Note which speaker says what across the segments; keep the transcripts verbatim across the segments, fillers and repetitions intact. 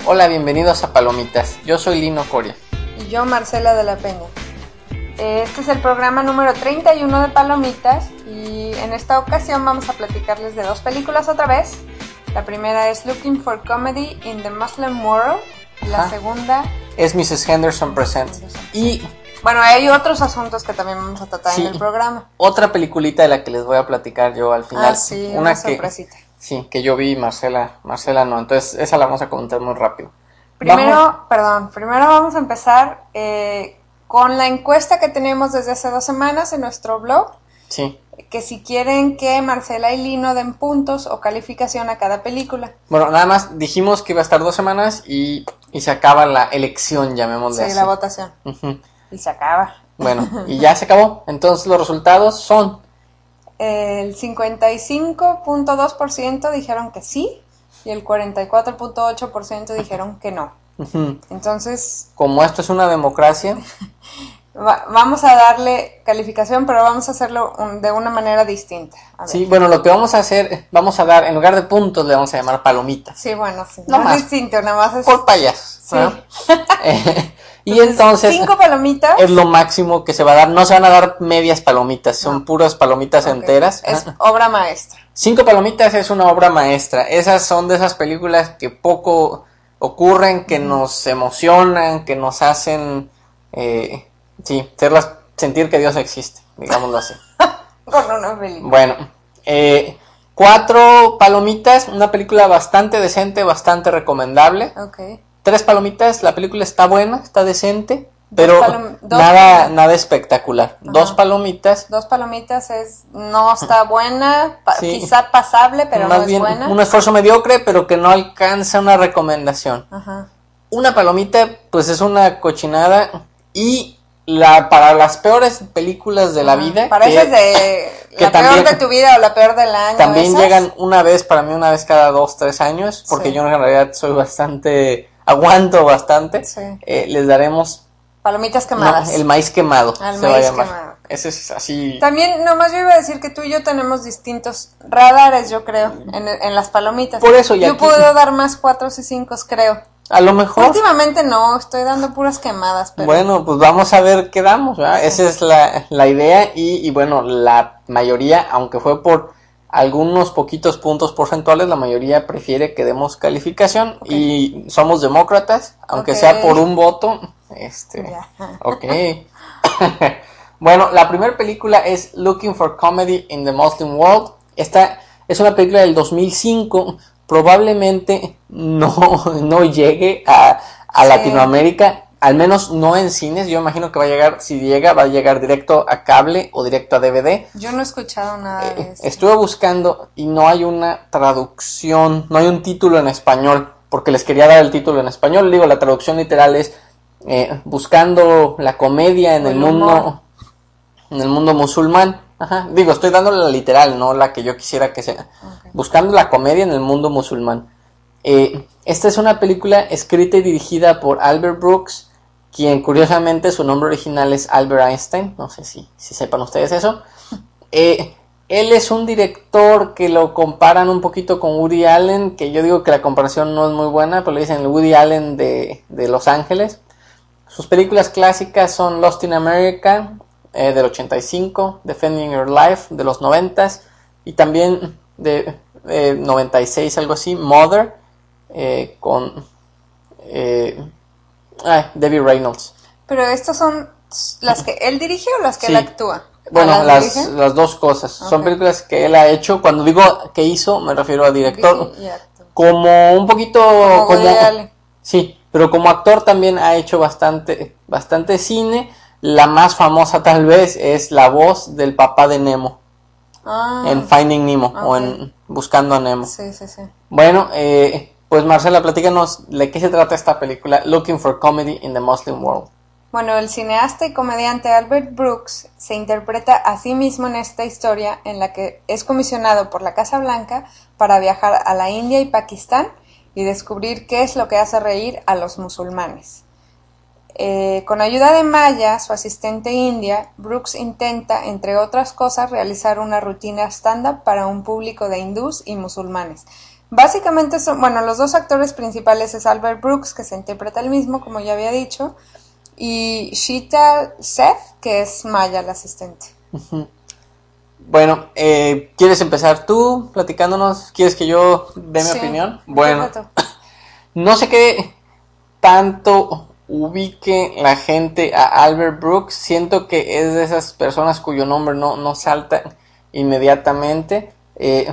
Speaker 1: Hola, bienvenidos a Palomitas. Yo soy Lino Coria.
Speaker 2: Y yo, Marcela de la Peña. Este es el programa número treinta y uno de Palomitas y en esta ocasión vamos a platicarles de dos películas otra vez. La primera es Looking for Comedy in the Muslim World. La
Speaker 1: Ajá.
Speaker 2: segunda
Speaker 1: es missus Henderson Presents. Y
Speaker 2: bueno, hay otros asuntos que también vamos a tratar
Speaker 1: sí,
Speaker 2: en el programa.
Speaker 1: Otra peliculita de la que les voy a platicar yo al final.
Speaker 2: Ah, sí,
Speaker 1: una,
Speaker 2: una
Speaker 1: que,
Speaker 2: sorpresita.
Speaker 1: Sí, que yo vi y Marcela, Marcela no. Entonces esa la vamos a comentar muy rápido.
Speaker 2: Primero,
Speaker 1: Vamos.
Speaker 2: perdón, primero vamos a empezar eh, con la encuesta que tenemos desde hace dos semanas en nuestro blog.
Speaker 1: Sí.
Speaker 2: Que si quieren que Marcela y Lino den puntos o calificación a cada película.
Speaker 1: Bueno, nada más dijimos que iba a estar dos semanas y, y se acaba la elección, llamémosle así.
Speaker 2: Sí, la votación.
Speaker 1: Uh-huh.
Speaker 2: Y se acaba.
Speaker 1: Bueno, y ya se acabó. Entonces los resultados son...
Speaker 2: El cincuenta y cinco punto dos por ciento dijeron que sí y el cuarenta y cuatro punto ocho por ciento dijeron que no.
Speaker 1: Uh-huh.
Speaker 2: Entonces...
Speaker 1: Como esto es una democracia...
Speaker 2: Va, vamos a darle calificación, pero vamos a hacerlo un, de una manera distinta. A ver.
Speaker 1: Sí, bueno, lo que vamos a hacer, vamos a dar, en lugar de puntos, le vamos a llamar palomitas.
Speaker 2: Sí, bueno, sí.
Speaker 1: No
Speaker 2: No
Speaker 1: más.
Speaker 2: es distinto, nada más es...
Speaker 1: Por payasos.
Speaker 2: Sí.
Speaker 1: ¿No? eh, y entonces...
Speaker 2: Cinco palomitas.
Speaker 1: Es lo máximo que se va a dar. No se van a dar medias palomitas, son
Speaker 2: No.
Speaker 1: puras palomitas
Speaker 2: Okay.
Speaker 1: enteras.
Speaker 2: Es obra maestra.
Speaker 1: Cinco palomitas es una obra maestra. Esas son de esas películas que poco ocurren, que uh-huh. nos emocionan, que nos hacen... Eh, Sí, hacerlas sentir que Dios existe, digámoslo así.
Speaker 2: Con una película.
Speaker 1: Bueno, eh, cuatro palomitas, una película bastante decente, bastante recomendable.
Speaker 2: Okay.
Speaker 1: Tres palomitas, la película está buena, está decente, pero
Speaker 2: palom-
Speaker 1: nada,
Speaker 2: palom-
Speaker 1: nada espectacular. Ajá. Dos palomitas.
Speaker 2: Dos palomitas es, no está buena, pa-
Speaker 1: Sí.
Speaker 2: quizá pasable, pero
Speaker 1: Más
Speaker 2: no
Speaker 1: bien,
Speaker 2: es buena.
Speaker 1: un esfuerzo mediocre, pero que no alcanza una recomendación.
Speaker 2: Ajá.
Speaker 1: Una palomita, pues es una cochinada y... La, para las peores películas de la
Speaker 2: Ajá.
Speaker 1: vida.
Speaker 2: Para
Speaker 1: que,
Speaker 2: esas de
Speaker 1: que
Speaker 2: la
Speaker 1: también,
Speaker 2: peor de tu vida o la peor del año.
Speaker 1: También
Speaker 2: esas.
Speaker 1: llegan una vez, para mí una vez cada dos, tres años, porque
Speaker 2: Sí.
Speaker 1: yo en realidad soy bastante, aguanto bastante.
Speaker 2: Sí.
Speaker 1: Eh, les daremos...
Speaker 2: Palomitas quemadas.
Speaker 1: No, el maíz quemado.
Speaker 2: El
Speaker 1: se
Speaker 2: maíz
Speaker 1: va a llamar.
Speaker 2: quemado.
Speaker 1: Ese es así.
Speaker 2: También, nomás yo iba a decir que tú y yo tenemos distintos radares, yo creo, en, en las palomitas.
Speaker 1: Por eso, y
Speaker 2: yo
Speaker 1: aquí-
Speaker 2: puedo dar más cuatros y cinco, creo.
Speaker 1: A lo mejor...
Speaker 2: Últimamente no, estoy dando puras quemadas. Pero...
Speaker 1: Bueno, pues vamos a ver qué damos, ¿verdad?
Speaker 2: Sí.
Speaker 1: Esa es la, la idea y, y bueno, la mayoría, aunque fue por algunos poquitos puntos porcentuales, la mayoría prefiere que demos calificación. Okay. Y somos demócratas, aunque
Speaker 2: Okay.
Speaker 1: sea por un voto. Este,
Speaker 2: yeah.
Speaker 1: Ok. Bueno, la primera película es Looking for Comedy in the Muslim World. Esta es una película del dos mil cinco. Probablemente no, no llegue a, a
Speaker 2: sí.
Speaker 1: Latinoamérica, al menos no en cines. Yo imagino que va a llegar, si llega, va a llegar directo a cable o directo a D V D.
Speaker 2: Yo no he escuchado nada de
Speaker 1: Eh,
Speaker 2: eso.
Speaker 1: estuve buscando y no hay una traducción, no hay un título en español, porque les quería dar el título en español. Digo, la traducción literal es eh, buscando la comedia en el, el mundo, en el mundo musulmán. Ajá. Digo, estoy dándole la literal, no la que yo quisiera que sea. Okay. Buscando la comedia en el mundo musulmán. Eh, esta es una película escrita y dirigida por Albert Brooks, quien curiosamente su nombre original es Albert Einstein. No sé si, si sepan ustedes eso. Eh, él es un director que lo comparan un poquito con Woody Allen, que yo digo que la comparación no es muy buena, pero le dicen el Woody Allen de, de Los Ángeles. Sus películas clásicas son Lost in America, Eh, del ochenta y cinco, Defending Your Life de los noventas y también de eh, noventa y seis, algo así, Mother eh, con eh, ah, Debbie Reynolds.
Speaker 2: Pero estas son las que él dirige o las que
Speaker 1: sí.
Speaker 2: él actúa.
Speaker 1: Bueno,
Speaker 2: ¿Las,
Speaker 1: las, las dos cosas. Okay. Son películas que él ha hecho. Cuando digo que hizo, me refiero a director. Como un poquito
Speaker 2: como,
Speaker 1: como sí, pero como actor también ha hecho bastante bastante cine. La más famosa tal vez es la voz del papá de Nemo
Speaker 2: ah,
Speaker 1: en Finding Nemo
Speaker 2: okay.
Speaker 1: o en Buscando a Nemo.
Speaker 2: Sí, sí, sí.
Speaker 1: Bueno, eh, pues Marcela, platícanos de qué se trata esta película Looking for Comedy in the Muslim World.
Speaker 2: Bueno, el cineasta y comediante Albert Brooks se interpreta a sí mismo en esta historia en la que es comisionado por la Casa Blanca para viajar a la India y Pakistán y descubrir qué es lo que hace reír a los musulmanes. Eh, con ayuda de Maya, su asistente india, Brooks intenta, entre otras cosas, realizar una rutina stand-up para un público de hindús y musulmanes. Básicamente son, bueno, los dos actores principales es Albert Brooks, que se interpreta el mismo, como ya había dicho, y Sheeta Seth, que es Maya, la asistente.
Speaker 1: Uh-huh. Bueno, eh, ¿quieres empezar tú platicándonos? ¿Quieres que yo dé mi
Speaker 2: Sí,
Speaker 1: opinión? Bueno,
Speaker 2: tú.
Speaker 1: no sé qué tanto ubique la gente a Albert Brooks. Siento que es de esas personas cuyo nombre no, no salta inmediatamente. Eh,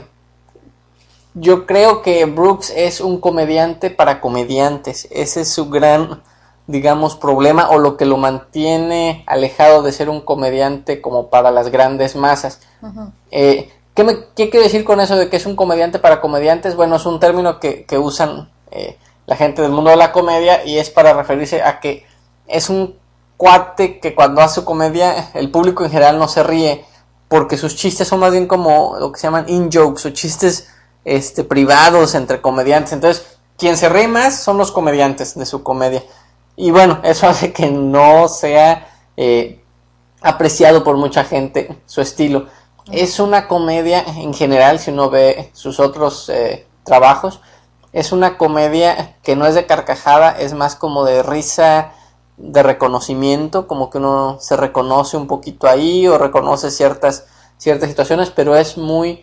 Speaker 1: yo creo que Brooks es un comediante para comediantes. Ese es su gran, digamos, problema, o lo que lo mantiene alejado de ser un comediante como para las grandes masas. Uh-huh. Eh, ¿qué, me, ¿Qué quiero decir con eso de que es un comediante para comediantes? Bueno, es un término que, que usan eh, la gente del mundo de la comedia, y es para referirse a que es un cuate que cuando hace comedia el público en general no se ríe, porque sus chistes son más bien como lo que se llaman in-jokes, o chistes este, privados entre comediantes. Entonces, quien se ríe más son los comediantes de su comedia. Y bueno, eso hace que no sea eh, apreciado por mucha gente su estilo. Es una comedia en general, si uno ve sus otros eh, trabajos, es una comedia que no es de carcajada, es más como de risa, de reconocimiento, como que uno se reconoce un poquito ahí o reconoce ciertas, ciertas situaciones, pero es muy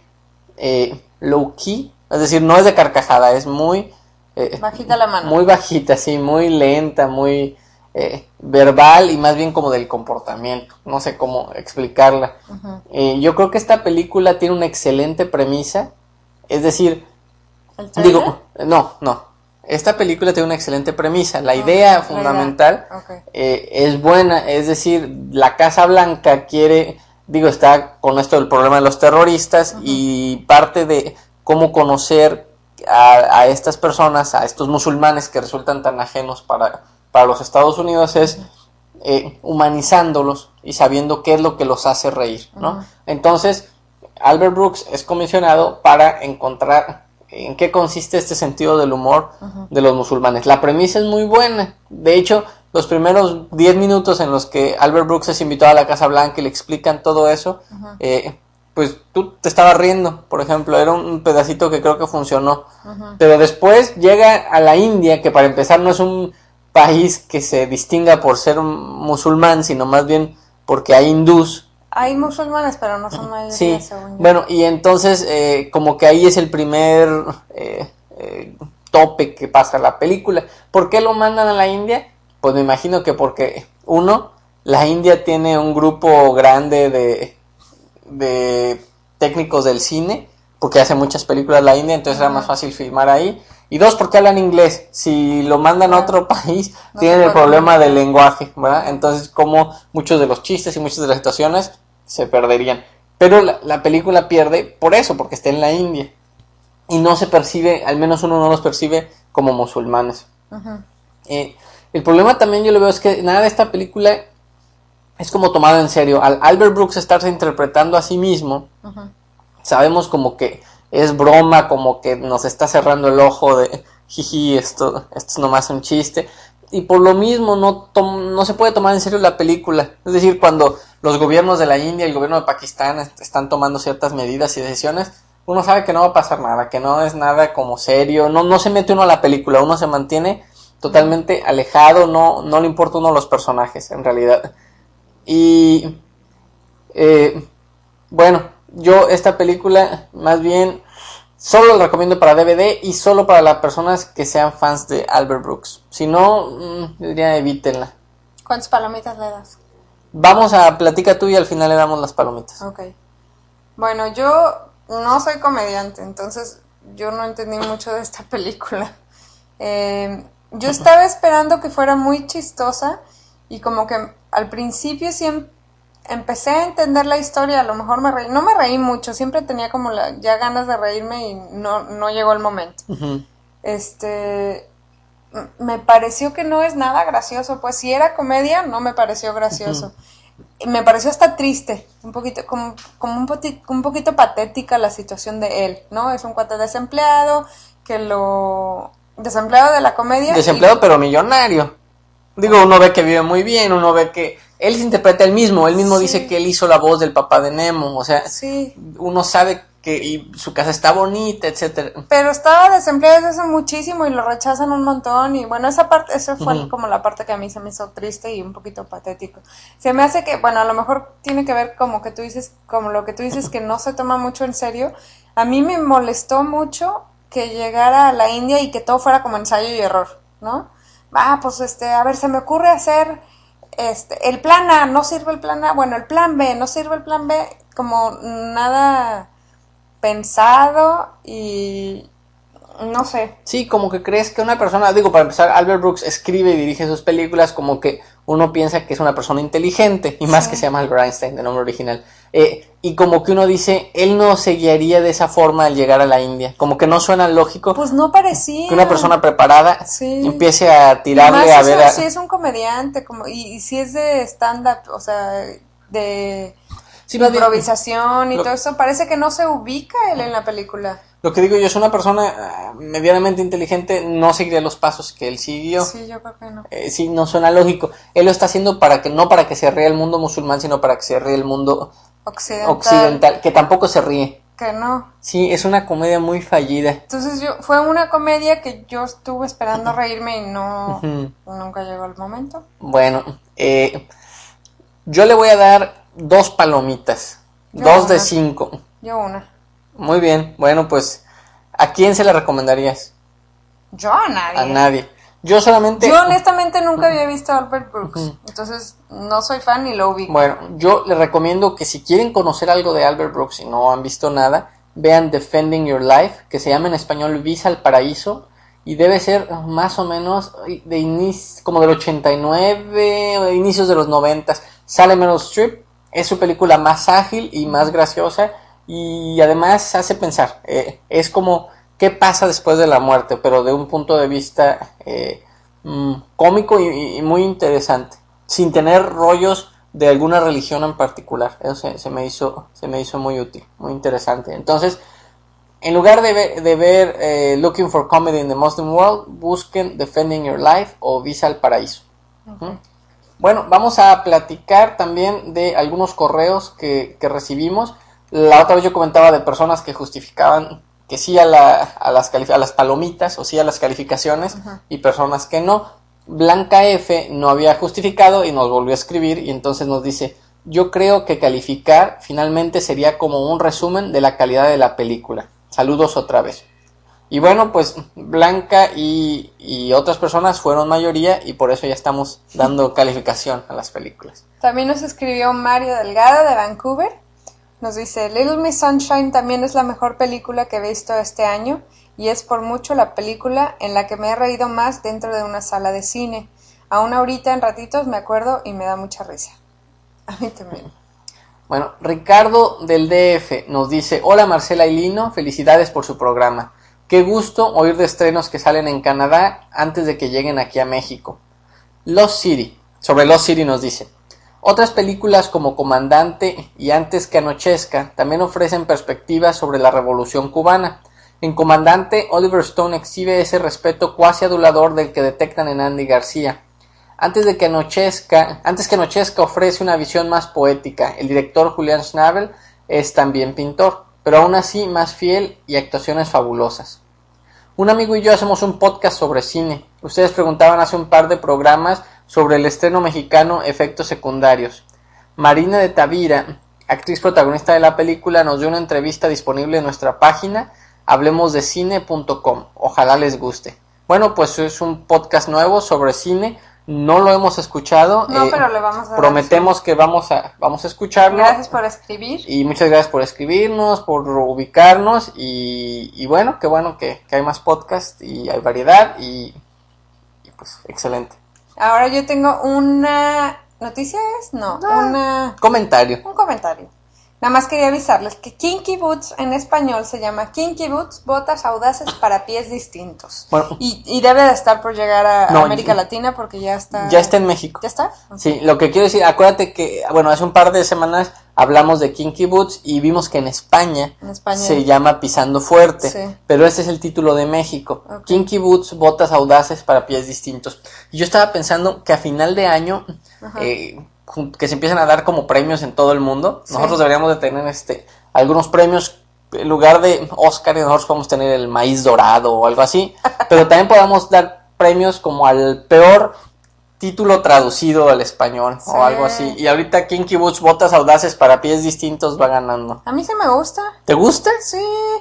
Speaker 1: eh, low key, es decir, no es de carcajada, es muy...
Speaker 2: Eh, bajita la mano.
Speaker 1: Muy bajita, sí, muy lenta, muy eh, verbal, y más bien como del comportamiento. No sé cómo explicarla. Uh-huh. Eh, yo creo que esta película tiene una excelente premisa. Es decir, digo, no, no. Esta película tiene una excelente premisa. La idea okay, fundamental la idea. Okay. Eh, es buena. Es decir, la Casa Blanca quiere, digo, está con esto del problema de los terroristas, uh-huh. y parte de cómo conocer A, a estas personas, a estos musulmanes que resultan tan ajenos para, para los Estados Unidos, es eh, humanizándolos y sabiendo qué es lo que los hace reír, ¿no? Uh-huh. Entonces, Albert Brooks es comisionado para encontrar en qué consiste este sentido del humor uh-huh. de los musulmanes. La premisa es muy buena. De hecho, los primeros diez minutos en los que Albert Brooks es invitado a la Casa Blanca y le explican todo eso, uh-huh. eh, pues tú te estabas riendo, por ejemplo, era un pedacito que creo que funcionó. Uh-huh. Pero después llega a la India, que para empezar no es un país que se distinga por ser musulmán, sino más bien porque hay hindús.
Speaker 2: Hay musulmanes, pero no son mayoría,
Speaker 1: sí.
Speaker 2: según yo.
Speaker 1: Bueno, y entonces eh, como que ahí es el primer eh, eh, tope que pasa la película. ¿Por qué lo mandan a la India? Pues me imagino que porque, uno, la India tiene un grupo grande de... de técnicos del cine, porque hace muchas películas la India, entonces uh-huh. era más fácil filmar ahí. Y dos, porque hablan inglés. Si lo mandan uh-huh. a otro país, no tienen el problema del lenguaje, ¿verdad? Entonces, como muchos de los chistes y muchas de las situaciones se perderían. Pero la, la película pierde por eso, porque está en la India. Y no se percibe, al menos uno no los percibe como musulmanes. Uh-huh. Eh, el problema también yo lo veo es que nada de esta película es como tomado en serio. Al Albert Brooks estarse interpretando a sí mismo, uh-huh. sabemos como que es broma, como que nos está cerrando el ojo de jiji, esto, esto es nomás un chiste, y por lo mismo no, tom- no se puede tomar en serio la película. Es decir, cuando los gobiernos de la India y el gobierno de Pakistán est- están tomando ciertas medidas y decisiones, uno sabe que no va a pasar nada, que no es nada como serio, no, no se mete uno a la película, uno se mantiene totalmente alejado, no, no le importa uno los personajes en realidad. Y eh, bueno, yo esta película más bien solo la recomiendo para D V D y solo para las personas que sean fans de Albert Brooks. Si no, mmm, diría evítenla.
Speaker 2: ¿Cuántas palomitas le das?
Speaker 1: Vamos a platicar tú y al final le damos las palomitas.
Speaker 2: Ok. Bueno, yo no soy comediante, entonces yo no entendí mucho de esta película. Eh, yo estaba esperando que fuera muy chistosa y como que al principio siempre empecé a entender la historia, a lo mejor me reí, no me reí mucho, siempre tenía como la, ya ganas de reírme y no, no llegó el momento. Uh-huh. Este, me pareció que no es nada gracioso, pues si era comedia no me pareció gracioso. Uh-huh. Me pareció hasta triste, un poquito, como, como un, poti, un poquito patética la situación de él, ¿no? Es un cuate desempleado, que lo... desempleado de la comedia.
Speaker 1: Desempleado
Speaker 2: y,
Speaker 1: pero millonario. Digo, uno ve que vive muy bien, uno ve que él se interpreta él mismo, él mismo sí. dice que él hizo la voz del papá de Nemo, o sea,
Speaker 2: sí.
Speaker 1: uno sabe que y su casa está bonita, etcétera.
Speaker 2: Pero estaba desempleado desde hace muchísimo y lo rechazan un montón y bueno, esa parte, eso fue uh-huh. como la parte que a mí se me hizo triste y un poquito patético. Se me hace que, bueno, a lo mejor tiene que ver como que tú dices, como lo que tú dices que no se toma mucho en serio. A mí me molestó mucho que llegara a la India y que todo fuera como ensayo y error, ¿no? Ah, pues este, a ver, se me ocurre hacer este, el plan A, no sirve el plan A, bueno, el plan B, no sirve el plan B, como nada pensado y no sé.
Speaker 1: Sí, como que crees que una persona, digo, para empezar, Albert Brooks escribe y dirige sus películas como que uno piensa que es una persona inteligente, y más sí. que se llama Albert Einstein, de nombre original. Eh, y como que uno dice, él no se guiaría de esa forma al llegar a la India. Como que no suena lógico.
Speaker 2: Pues no parecía.
Speaker 1: Que una persona preparada
Speaker 2: sí.
Speaker 1: empiece a tirarle
Speaker 2: a
Speaker 1: ver
Speaker 2: eso,
Speaker 1: a...
Speaker 2: sí es un comediante, como y, y sí es de stand-up, o sea, de sí, improvisación de, y lo, todo eso. Parece que no se ubica él en la película.
Speaker 1: Lo que digo yo, es una persona uh, medianamente inteligente, no seguiría los pasos que él siguió.
Speaker 2: Sí, yo creo que no.
Speaker 1: Eh, sí, no suena lógico. Él lo está haciendo para que no para que se ríe el mundo musulmán, sino para que se ríe el mundo
Speaker 2: occidental,
Speaker 1: occidental que tampoco se ríe.
Speaker 2: Que no.
Speaker 1: Sí, es una comedia muy fallida.
Speaker 2: Entonces yo fue una comedia que yo estuve esperando reírme y no uh-huh. nunca llegó el momento.
Speaker 1: Bueno, eh, yo le voy a dar dos palomitas, yo dos una. de cinco.
Speaker 2: Yo una.
Speaker 1: Muy bien, bueno, pues, ¿a quién se le recomendarías?
Speaker 2: Yo a nadie.
Speaker 1: A nadie. Yo solamente...
Speaker 2: Yo honestamente nunca había visto a Albert Brooks, uh-huh. entonces no soy fan ni lo ubico.
Speaker 1: Bueno, yo les recomiendo que si quieren conocer algo de Albert Brooks y no han visto nada, vean Defending Your Life, que se llama en español Visa al Paraíso, y debe ser más o menos de inicio, como del ochenta y nueve, o de inicios de los noventa. Sale Meryl Streep, es su película más ágil y más graciosa, y además hace pensar, eh, es como qué pasa después de la muerte, pero de un punto de vista eh, mm, cómico y, y muy interesante, sin tener rollos de alguna religión en particular. Eso se, se me hizo se me hizo muy útil, muy interesante. Entonces, en lugar de ver, de ver eh, Looking for Comedy in the Muslim World, busquen Defending Your Life o Visa al Paraíso. Okay. ¿Mm? Bueno, vamos a platicar también de algunos correos que, que recibimos. La otra vez yo comentaba de personas que justificaban que sí a, la, a, las, calif- a las palomitas o sí a las calificaciones uh-huh. y personas que no. Blanca F no había justificado y nos volvió a escribir y entonces nos dice, yo creo que calificar finalmente sería como un resumen de la calidad de la película. Saludos otra vez. Y bueno, pues Blanca y, y otras personas fueron mayoría y por eso ya estamos dando calificación a las películas.
Speaker 2: También nos escribió Mario Delgado de Vancouver. Nos dice, Little Miss Sunshine también es la mejor película que he visto este año y es por mucho la película en la que me he reído más dentro de una sala de cine. Aún ahorita en ratitos me acuerdo y me da mucha risa. A mí también.
Speaker 1: Bueno, Ricardo del D F nos dice, hola Marcela y Lino, felicidades por su programa. Qué gusto oír de estrenos que salen en Canadá antes de que lleguen aquí a México. Lost City, sobre Lost City nos dice, otras películas como Comandante y Antes que anochezca también ofrecen perspectivas sobre la Revolución Cubana. En Comandante, Oliver Stone exhibe ese respeto cuasi adulador del que detectan en Andy García. Antes de que anochezca, antes que anochezca ofrece una visión más poética. El director Julian Schnabel es también pintor, pero aún así más fiel y actuaciones fabulosas. Un amigo y yo hacemos un podcast sobre cine. Ustedes preguntaban hace un par de programas sobre el estreno mexicano Efectos Secundarios. Marina de Tavira, actriz protagonista de la película, nos dio una entrevista disponible en nuestra página hablemos de cine punto com. Ojalá les guste. Bueno, pues es un podcast nuevo sobre cine. No lo hemos escuchado.
Speaker 2: No,
Speaker 1: eh,
Speaker 2: pero le vamos a
Speaker 1: prometemos dar, que vamos a vamos a escucharlo.
Speaker 2: Gracias por escribir.
Speaker 1: Y muchas gracias por escribirnos, por ubicarnos y, y bueno, qué bueno que, que hay más podcast y hay variedad y, y pues excelente.
Speaker 2: Ahora yo tengo una noticia, ¿es? No, no, una
Speaker 1: comentario.
Speaker 2: Un comentario. Nada más quería avisarles que Kinky Boots en español se llama Kinky Boots, botas audaces para pies distintos. Bueno, y, y debe de estar por llegar a, no, a América ya, Latina porque ya está...
Speaker 1: Ya está en México.
Speaker 2: ¿Ya está? Okay.
Speaker 1: Sí, lo que quiero decir, acuérdate que, bueno, hace un par de semanas hablamos de Kinky Boots y vimos que en España,
Speaker 2: en España
Speaker 1: se llama Pisando Fuerte,
Speaker 2: sí.
Speaker 1: Pero este es el título de México. Okay. Kinky Boots, botas audaces para pies distintos. Y yo estaba pensando que a final de año... Eh, que se empiezan a dar como premios en todo el mundo. Sí. Nosotros deberíamos de tener este algunos premios en lugar de Oscar, nosotros podemos tener el maíz dorado o algo así, pero también podamos dar premios como al peor título traducido al español, sí, o algo así. Y ahorita Kinky Boots, Botas Audaces para Pies Distintos, va ganando.
Speaker 2: A mí sí me gusta.
Speaker 1: ¿Te gusta?
Speaker 2: Sí.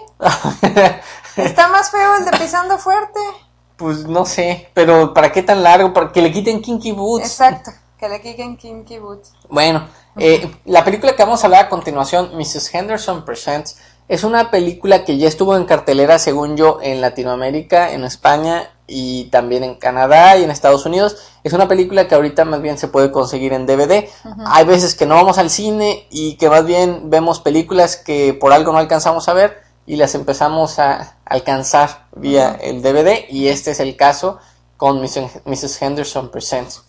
Speaker 2: Está más feo el de Pisando Fuerte.
Speaker 1: Pues no sé, pero ¿para qué tan largo? Para que le quiten Kinky Boots.
Speaker 2: Exacto, que le quiten Kinky Boots.
Speaker 1: Bueno, eh, la película que vamos a hablar a continuación, missus Henderson Presents, es una película que ya estuvo en cartelera, según yo, en Latinoamérica, en España y también en Canadá y en Estados Unidos. Es una película que ahorita más bien se puede conseguir en D V D. Uh-huh. Hay veces que no vamos al cine y que más bien vemos películas que por algo no alcanzamos a ver y las empezamos a alcanzar vía uh-huh. el D V D, y este es el caso con missus Henderson Presents.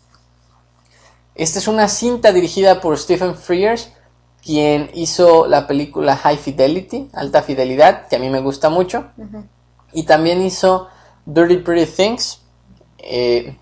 Speaker 1: Esta es una cinta dirigida por Stephen Frears, quien hizo la película High Fidelity, Alta Fidelidad, que a mí me gusta mucho, uh-huh. y también hizo Dirty Pretty Things, eh,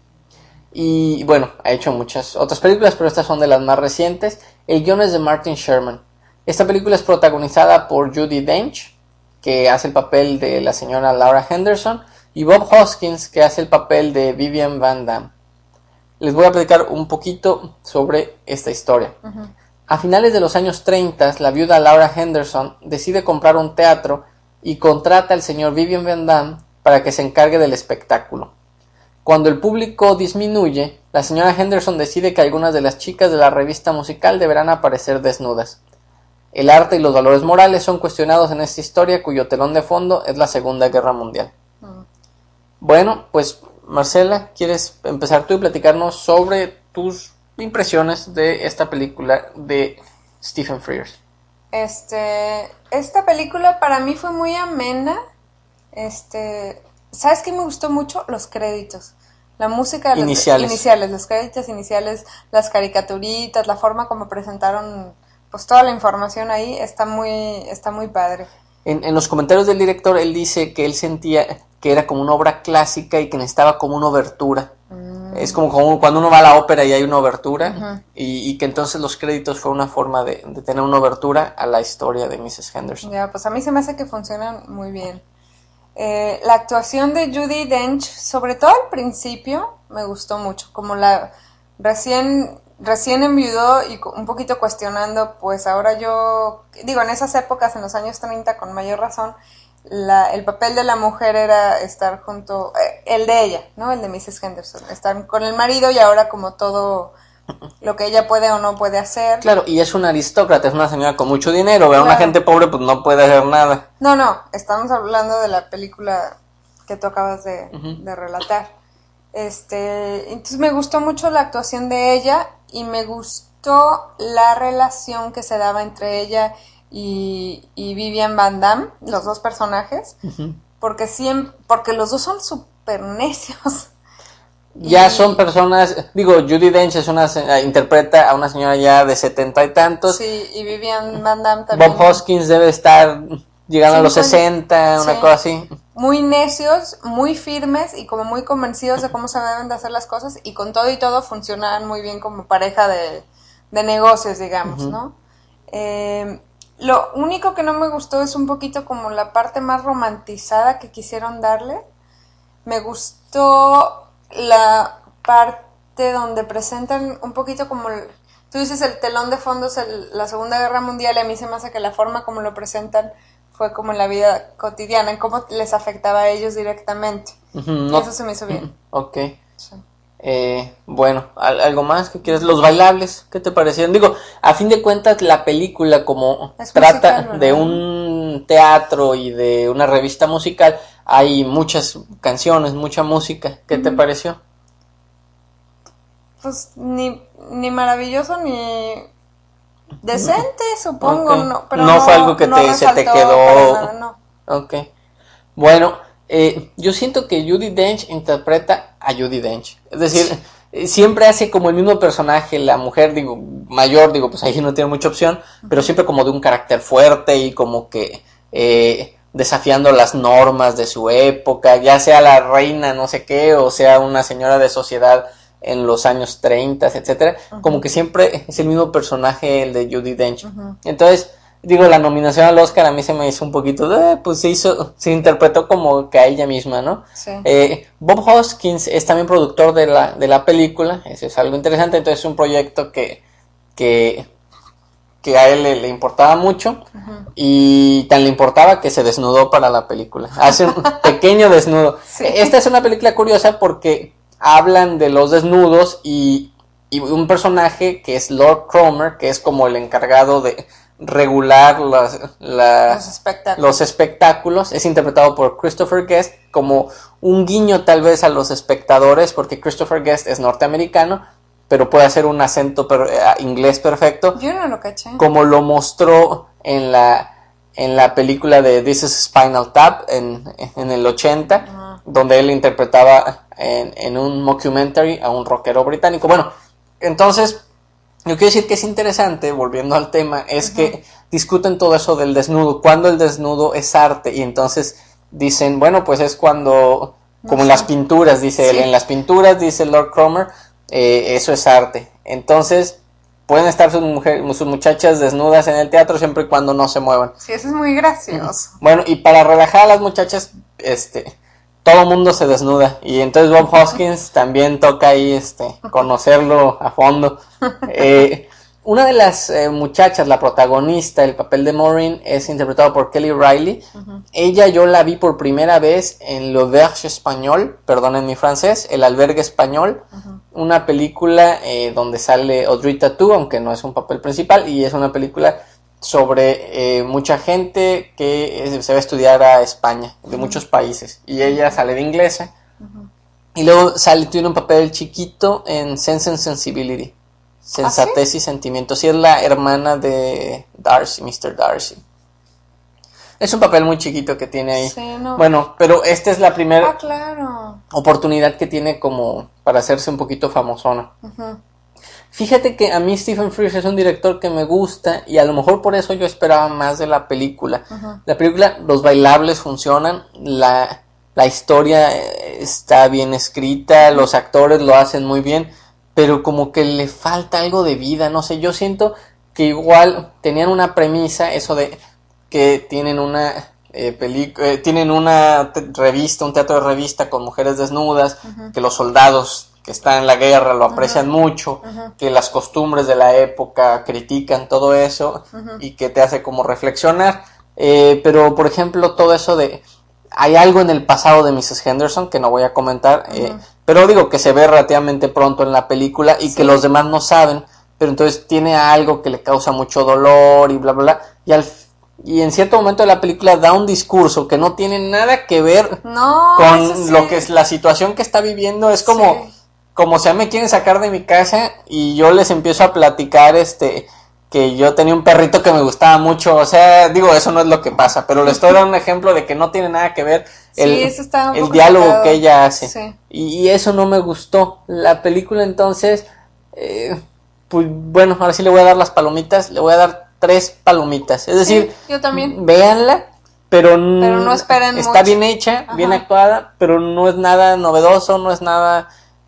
Speaker 1: y bueno, ha hecho muchas otras películas, pero estas son de las más recientes. El guion es de Martin Sherman. Esta película es protagonizada por Judi Dench, que hace el papel de la señora Laura Henderson, y Bob Hoskins, que hace el papel de Vivian Van Damme. Les voy a platicar un poquito sobre esta historia. Uh-huh. A finales de los años treinta, la viuda Laura Henderson decide comprar un teatro y contrata al señor Vivian Van Damme para que se encargue del espectáculo. Cuando el público disminuye, la señora Henderson decide que algunas de las chicas de la revista musical deberán aparecer desnudas. El arte y los valores morales son cuestionados en esta historia, cuyo telón de fondo es la Segunda Guerra Mundial. Uh-huh. Bueno, pues Marcela, ¿quieres empezar tú y platicarnos sobre tus impresiones de esta película de Stephen Frears?
Speaker 2: Este, esta película para mí fue muy amena. Este, ¿sabes qué me gustó mucho? Los créditos, la música,
Speaker 1: iniciales,
Speaker 2: los, iniciales, los créditos iniciales, las caricaturitas, la forma como presentaron, pues toda la información ahí está muy, está muy padre.
Speaker 1: En, en los comentarios del director, él dice que él sentía que era como una obra clásica y que necesitaba como una obertura. Mm. Es como, como cuando uno va a la ópera y hay una obertura, uh-huh. y, y que entonces los créditos fue una forma de, de tener una obertura a la historia de missus Henderson.
Speaker 2: Ya, pues a mí se me hace que funcionan muy bien. Eh, la actuación de Judi Dench, sobre todo al principio, me gustó mucho. Como la recién, recién enviudó y un poquito cuestionando, pues ahora yo, digo, en esas épocas, en los años treinta, con mayor razón, La, el papel de la mujer era estar junto, eh, el de ella, ¿no? El de missus Henderson, estar con el marido y ahora como todo lo que ella puede o no puede hacer.
Speaker 1: Claro, y es una aristócrata, es una señora con mucho dinero, ver a claro. una gente pobre pues no puede hacer nada.
Speaker 2: No, no, estamos hablando de la película que tú acabas de, uh-huh. de relatar. Este, entonces me gustó mucho la actuación de ella y me gustó la relación que se daba entre ella Y, y Vivian Van Damme, los dos personajes, uh-huh. porque siempre, porque los dos son súper necios.
Speaker 1: Ya y, son personas, digo, Judi Dench es una, interpreta a una señora ya de setenta y tantos.
Speaker 2: Sí, y Vivian Van Damme también.
Speaker 1: Bob Hoskins debe estar llegando sí, a los sesenta, sí. una cosa así.
Speaker 2: Muy necios, muy firmes y como muy convencidos de cómo se deben de hacer las cosas, y con todo y todo funcionaban muy bien como pareja de, de negocios, digamos, uh-huh. ¿no? Eh... Lo único que no me gustó es un poquito como la parte más romantizada que quisieron darle. Me gustó la parte donde presentan un poquito como, el, tú dices el telón de fondo es el, la Segunda Guerra Mundial, y a mí se me hace que la forma como lo presentan fue como en la vida cotidiana, en cómo les afectaba a ellos directamente. Uh-huh, no, eso se me hizo bien.
Speaker 1: Uh-huh, ok. Sí. Eh, bueno, ¿algo más que quieres? Los bailables, ¿qué te parecieron? Digo, a fin de cuentas la película como es trata musical, de un teatro y de una revista musical, hay muchas canciones, mucha música. ¿Qué uh-huh. te pareció?
Speaker 2: Pues ni, ni maravilloso ni decente, supongo.
Speaker 1: Okay.
Speaker 2: No, pero
Speaker 1: no,
Speaker 2: no
Speaker 1: fue algo que
Speaker 2: no
Speaker 1: te, se te quedó.
Speaker 2: Nada, no.
Speaker 1: Ok. Bueno. Eh, yo siento que Judi Dench interpreta a Judi Dench, es decir, eh, siempre hace como el mismo personaje, la mujer, digo, mayor, digo, pues ahí no tiene mucha opción, uh-huh. pero siempre como de un carácter fuerte y como que eh, desafiando las normas de su época, ya sea la reina no sé qué, o sea una señora de sociedad en los años treinta, etcétera, uh-huh. como que siempre es el mismo personaje el de Judi Dench. Uh-huh. Entonces, digo, la nominación al Oscar a mí se me hizo un poquito, eh, pues se hizo, se interpretó como que a ella misma, ¿no?
Speaker 2: Sí.
Speaker 1: Eh, Bob Hoskins es también productor de la, de la película, eso es algo interesante, entonces es un proyecto que, que, que a él le, le importaba mucho, uh-huh. y tan le importaba que se desnudó para la película, hace un pequeño desnudo. Sí. Esta es una película curiosa porque hablan de los desnudos y, y un personaje que es Lord Cromer, que es como el encargado de regular las, la,
Speaker 2: los, espectáculos.
Speaker 1: los espectáculos, es interpretado por Christopher Guest como un guiño tal vez a los espectadores, porque Christopher Guest es norteamericano, pero puede hacer un acento per, uh, inglés perfecto.
Speaker 2: Yo no lo caché.
Speaker 1: Como lo mostró en la, en la película de This is Spinal Tap en, en el ochenta, uh-huh. donde él interpretaba en, en un mockumentary a un rockero británico. Bueno, entonces yo quiero decir que es interesante, volviendo al tema, es uh-huh. que discuten todo eso del desnudo, cuando el desnudo es arte, y entonces dicen, bueno, pues es cuando, como no en sé. las pinturas, dice sí. él, en las pinturas, dice Lord Cromer, eh, eso es arte. Entonces, pueden estar sus, mujer, sus muchachas desnudas en el teatro siempre y cuando no se muevan.
Speaker 2: Sí, eso es muy gracioso.
Speaker 1: Bueno, y para relajar a las muchachas, este... todo el mundo se desnuda, y entonces Bob Hoskins también toca ahí este conocerlo a fondo. Eh, una de las eh, muchachas, la protagonista, el papel de Maureen, es interpretado por Kelly Reilly. Uh-huh. Ella yo la vi por primera vez en L'Auberge Espagnol, perdonen mi francés, El Albergue Español, uh-huh. una película eh, donde sale Audrey Tautou, aunque no es un papel principal, y es una película sobre eh, mucha gente que eh, se va a estudiar a España, de uh-huh. muchos países, y ella sale de inglesa, uh-huh. y luego sale, tiene un papel chiquito en Sense and Sensibility, Sensatez ¿Ah, sí? y Sentimiento, sí es la hermana de Darcy, mister Darcy. Es un papel muy chiquito que tiene ahí.
Speaker 2: Sí, no.
Speaker 1: Bueno, pero esta es la primera
Speaker 2: ah, claro.
Speaker 1: oportunidad que tiene como para hacerse un poquito famosona. Uh-huh. Fíjate que a mí Stephen Frears es un director que me gusta, y a lo mejor por eso yo esperaba más de la película. Uh-huh. La película, los bailables funcionan, la, la historia está bien escrita, uh-huh. los actores lo hacen muy bien, pero como que le falta algo de vida, no sé, yo siento que igual tenían una premisa, eso de que tienen una eh, película, eh, tienen una te- revista, un teatro de revista con mujeres desnudas, uh-huh. que los soldados que están en la guerra lo aprecian uh-huh. mucho, uh-huh. que las costumbres de la época critican todo eso, uh-huh. y que te hace como reflexionar, eh, pero por ejemplo todo eso de, hay algo en el pasado de missus Henderson que no voy a comentar, uh-huh. eh, pero digo que se ve relativamente pronto en la película y sí. que los demás no saben, pero entonces tiene algo que le causa mucho dolor y bla bla bla, y al y en cierto momento de la película da un discurso que no tiene nada que ver
Speaker 2: no,
Speaker 1: con
Speaker 2: sí.
Speaker 1: lo que es la situación que está viviendo, es como sí. como si me quieren sacar de mi casa y yo les empiezo a platicar este que yo tenía un perrito que me gustaba mucho, o sea, digo, eso no es lo que pasa, pero les estoy dando un ejemplo de que no tiene nada que ver el,
Speaker 2: sí, eso está un
Speaker 1: el
Speaker 2: poco
Speaker 1: diálogo
Speaker 2: sacado.
Speaker 1: que ella hace,
Speaker 2: sí.
Speaker 1: y, y eso no me gustó. La película entonces, eh, pues bueno, ahora sí le voy a dar las palomitas, le voy a dar tres palomitas, es decir,
Speaker 2: sí, yo también.
Speaker 1: Véanla, pero,
Speaker 2: pero no esperen
Speaker 1: está
Speaker 2: mucho.
Speaker 1: bien hecha,
Speaker 2: Ajá.
Speaker 1: bien actuada, pero no es nada novedoso, no es nada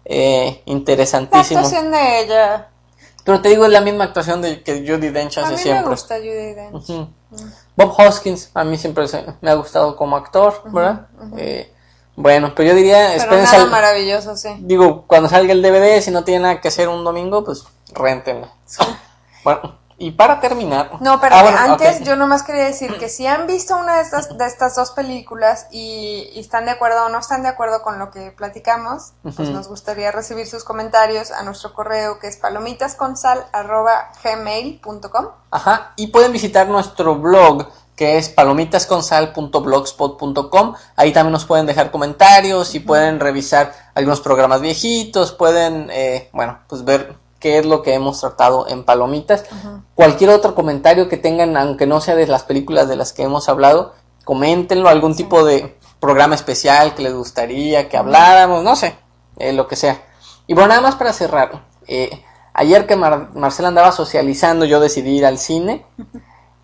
Speaker 1: eh, interesantísimo.
Speaker 2: La actuación de ella.
Speaker 1: Pero te digo, es la misma actuación de que Judi Dench hace
Speaker 2: a mí
Speaker 1: siempre.
Speaker 2: me gusta Judi Dench.
Speaker 1: Uh-huh. Uh-huh. Bob Hoskins, a mí siempre se, me ha gustado como actor, uh-huh. ¿verdad? Uh-huh. Eh, bueno, pero yo diría,
Speaker 2: pero
Speaker 1: espérense
Speaker 2: nada
Speaker 1: al,
Speaker 2: maravilloso, sí.
Speaker 1: Digo, cuando salga el D V D, si no tiene nada que hacer un domingo, pues réntenla. Sí. Bueno, y para terminar...
Speaker 2: No, pero
Speaker 1: ah, bueno,
Speaker 2: antes
Speaker 1: okay.
Speaker 2: yo nomás quería decir que si han visto una de estas, de estas dos películas y, y están de acuerdo o no están de acuerdo con lo que platicamos, uh-huh. pues nos gustaría recibir sus comentarios a nuestro correo que es palomitasconsal arroba gmail punto com.
Speaker 1: Ajá, y pueden visitar nuestro blog que es palomitasconsal punto blogspot punto com. Ahí también nos pueden dejar comentarios y uh-huh. pueden revisar algunos programas viejitos, pueden, eh, bueno, pues ver qué es lo que hemos tratado en Palomitas. Uh-huh. Cualquier otro comentario que tengan, aunque no sea de las películas de las que hemos hablado, coméntenlo, algún sí. tipo de programa especial que les gustaría que uh-huh. habláramos, no sé, eh, lo que sea. Y bueno, nada más para cerrar, eh, ayer que Mar- Marcela andaba socializando, yo decidí ir al cine uh-huh.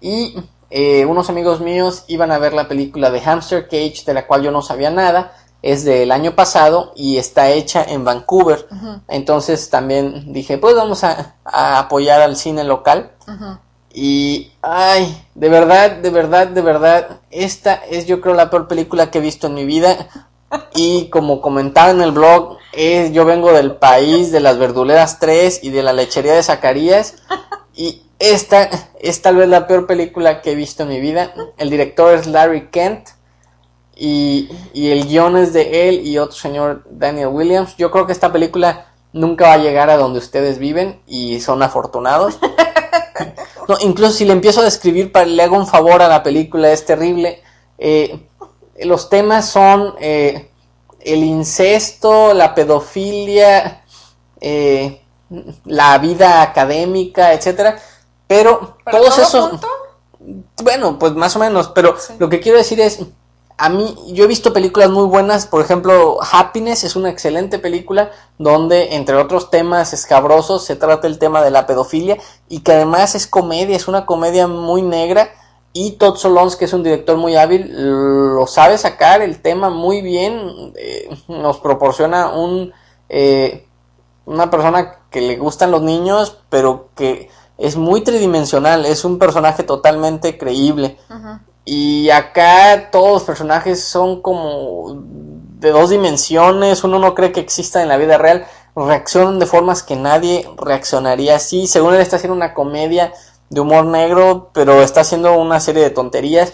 Speaker 1: y eh, unos amigos míos iban a ver la película de Hamster Cage, de la cual yo no sabía nada. Es del año pasado y está hecha en Vancouver. Uh-huh. Entonces también dije, pues vamos a, a apoyar al cine local. Uh-huh. Y, ay, de verdad, de verdad, de verdad, esta es yo creo la peor película que he visto en mi vida. Y como comentaba en el blog, es, yo vengo del país de las verduleras tres y de la lechería de Zacarías. Y esta es tal vez la peor película que he visto en mi vida. El director es Larry Kent. Y, y el guión es de él y otro señor, Daniel Williams. Yo creo que esta película nunca va a llegar a donde ustedes viven y son afortunados. No, incluso si le empiezo a describir, para le hago un favor a la película, es terrible. Eh, los temas son eh, el incesto, la pedofilia, eh, la vida académica, etcétera. Pero,
Speaker 2: ¿Pero
Speaker 1: todos
Speaker 2: todo
Speaker 1: esos...
Speaker 2: junto?
Speaker 1: Bueno, pues más o menos, pero
Speaker 2: Sí.
Speaker 1: lo que quiero decir es... A mí, yo he visto películas muy buenas, por ejemplo, Happiness es una excelente película donde, entre otros temas escabrosos, se trata el tema de la pedofilia y que además es comedia, es una comedia muy negra, y Todd Solondz, que es un director muy hábil, lo sabe sacar el tema muy bien, eh, nos proporciona un eh, una persona que le gustan los niños, pero que es muy tridimensional, es un personaje totalmente creíble.
Speaker 2: Ujú.
Speaker 1: Y acá todos los personajes son como de dos dimensiones, uno no cree que existan en la vida real, reaccionan de formas que nadie reaccionaría así. Según él está haciendo una comedia de humor negro, pero está haciendo una serie de tonterías.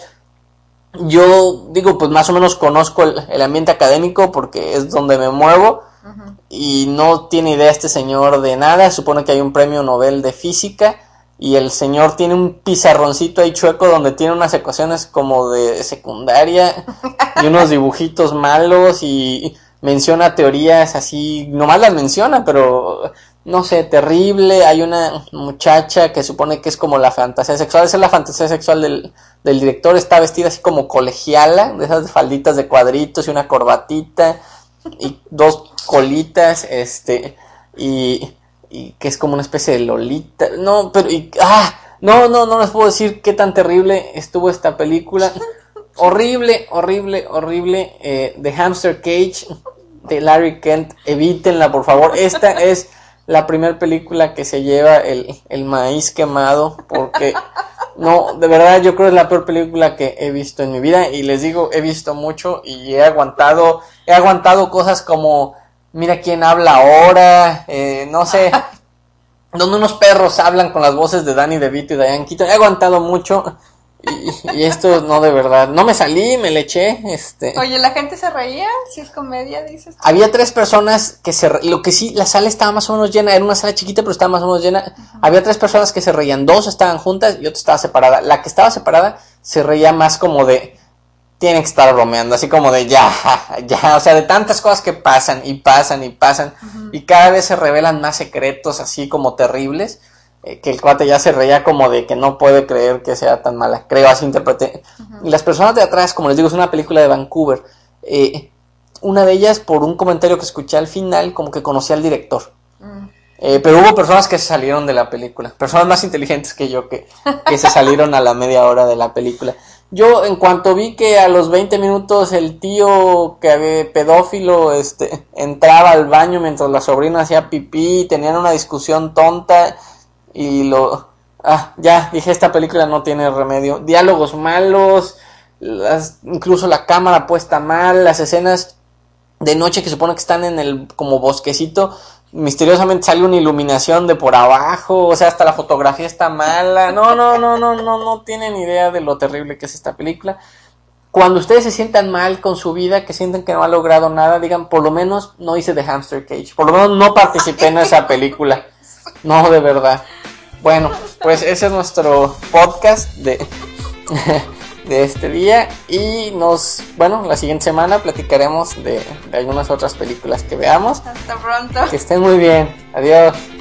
Speaker 1: Yo digo, pues más o menos conozco el, el ambiente académico porque es donde me muevo. Uh-huh. Y no tiene idea este señor de nada. Supone que hay un premio Nobel de física y el señor tiene un pizarroncito ahí chueco donde tiene unas ecuaciones como de secundaria y unos dibujitos malos y menciona teorías así, nomás las menciona, pero no sé, terrible. Hay una muchacha que supone que es como la fantasía sexual, esa es la fantasía sexual del, del director, está vestida así como colegiala, de esas falditas de cuadritos y una corbatita y dos colitas, este, y... y que es como una especie de Lolita, no, pero, y, ah, no, no, no les puedo decir qué tan terrible estuvo esta película, horrible, horrible, horrible, eh, The Hamster Cage, de Larry Kent, evítenla por favor, esta es la primera película que se lleva el, el maíz quemado, porque, no, de verdad yo creo que es la peor película que he visto en mi vida, y les digo, he visto mucho, y he aguantado, he aguantado cosas como... Mira quién habla ahora, eh, no sé, donde unos perros hablan con las voces de Danny DeVito y Diane Keaton. He aguantado mucho y, y esto no, de verdad. No me salí, me le eché. Este.
Speaker 2: Oye, ¿la gente se reía? Si es comedia, dices.
Speaker 1: Había tres personas que se... Re... Lo que sí, la sala estaba más o menos llena. Era una sala chiquita, pero estaba más o menos llena. Uh-huh. Había tres personas que se reían. Dos estaban juntas y otra estaba separada. La que estaba separada se reía más como de... Tienen que estar bromeando, así como de ya, ya, o sea, de tantas cosas que pasan y pasan y pasan, uh-huh. Y cada vez se revelan más secretos así como terribles, eh, que el cuate ya se reía como de que no puede creer que sea tan mala, creo, así interpreté. Uh-huh. Y las personas de atrás, como les digo, es una película de Vancouver, eh, una de ellas, por un comentario que escuché al final, como que conocía al director. Uh-huh. Eh, pero hubo personas que se salieron de la película, personas más inteligentes que yo que, que se salieron a la media hora de la película. Yo, en cuanto vi que a los veinte minutos el tío que había pedófilo este, entraba al baño mientras la sobrina hacía pipí, tenían una discusión tonta y lo... Ah, ya, dije, esta película no tiene remedio. Diálogos malos, las, incluso la cámara puesta mal, las escenas de noche que supone que están en el como bosquecito... Misteriosamente sale una iluminación de por abajo, o sea, hasta la fotografía está mala. No, no, no, no, no, no tienen idea de lo terrible que es esta película. Cuando ustedes se sientan mal con su vida, que sienten que no han logrado nada, digan, por lo menos no hice The Hamster Cage, por lo menos no participé en esa película. No, de verdad. Bueno, pues ese es nuestro podcast de... de este día y nos, bueno, la siguiente semana platicaremos de, de algunas otras películas que veamos.
Speaker 2: Hasta pronto.
Speaker 1: Que estén muy bien. Adiós.